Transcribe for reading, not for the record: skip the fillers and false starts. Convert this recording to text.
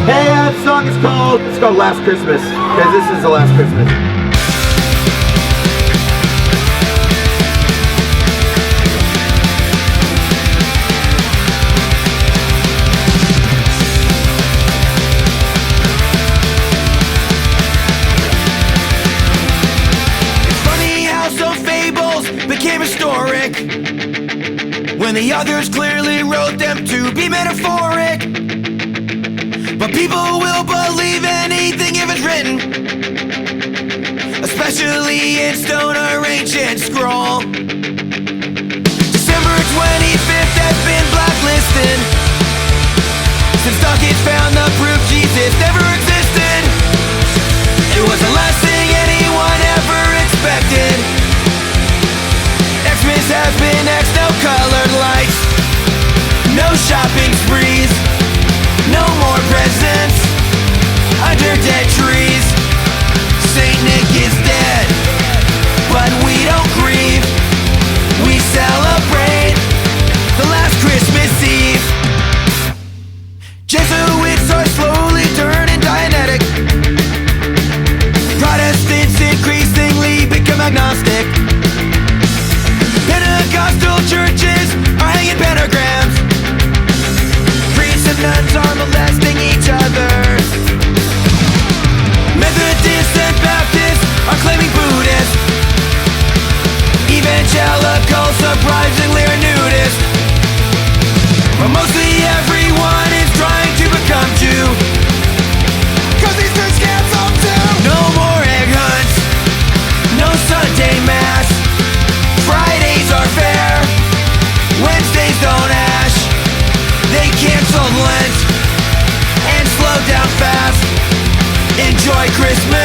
Hey, that song is called Last Christmas, because this is the last Christmas. It's funny how some fables became historic when the others clearly wrote them to be metaphoric. But people will believe anything if it's written, especially in stone or ancient scroll. December 25th has been blacklisted since Dawkins found the proof Jesus never existed. It was the last thing anyone ever expected. Xmas has been X, no colored lights, no shopping sprees, no more presents under dead trees. Saint Nick is dead, but we don't grieve. We celebrate the last Christmas Eve. Jesuits are slowly turning Dianetic. Protestants increasingly become agnostic. Pentecostal churches are hanging pentagrams. Priests and nuns are molesting each other. Methodists and Baptists are claiming Buddhists. Evangelicals surprisingly are nudist. But mostly everyone is trying to become Jew, 'cause Easter scams all too. No more egg hunts, no Sunday mass. Fridays are fair, Wednesdays don't ash. They canceled Lent and slowed down fast. Enjoy Christmas.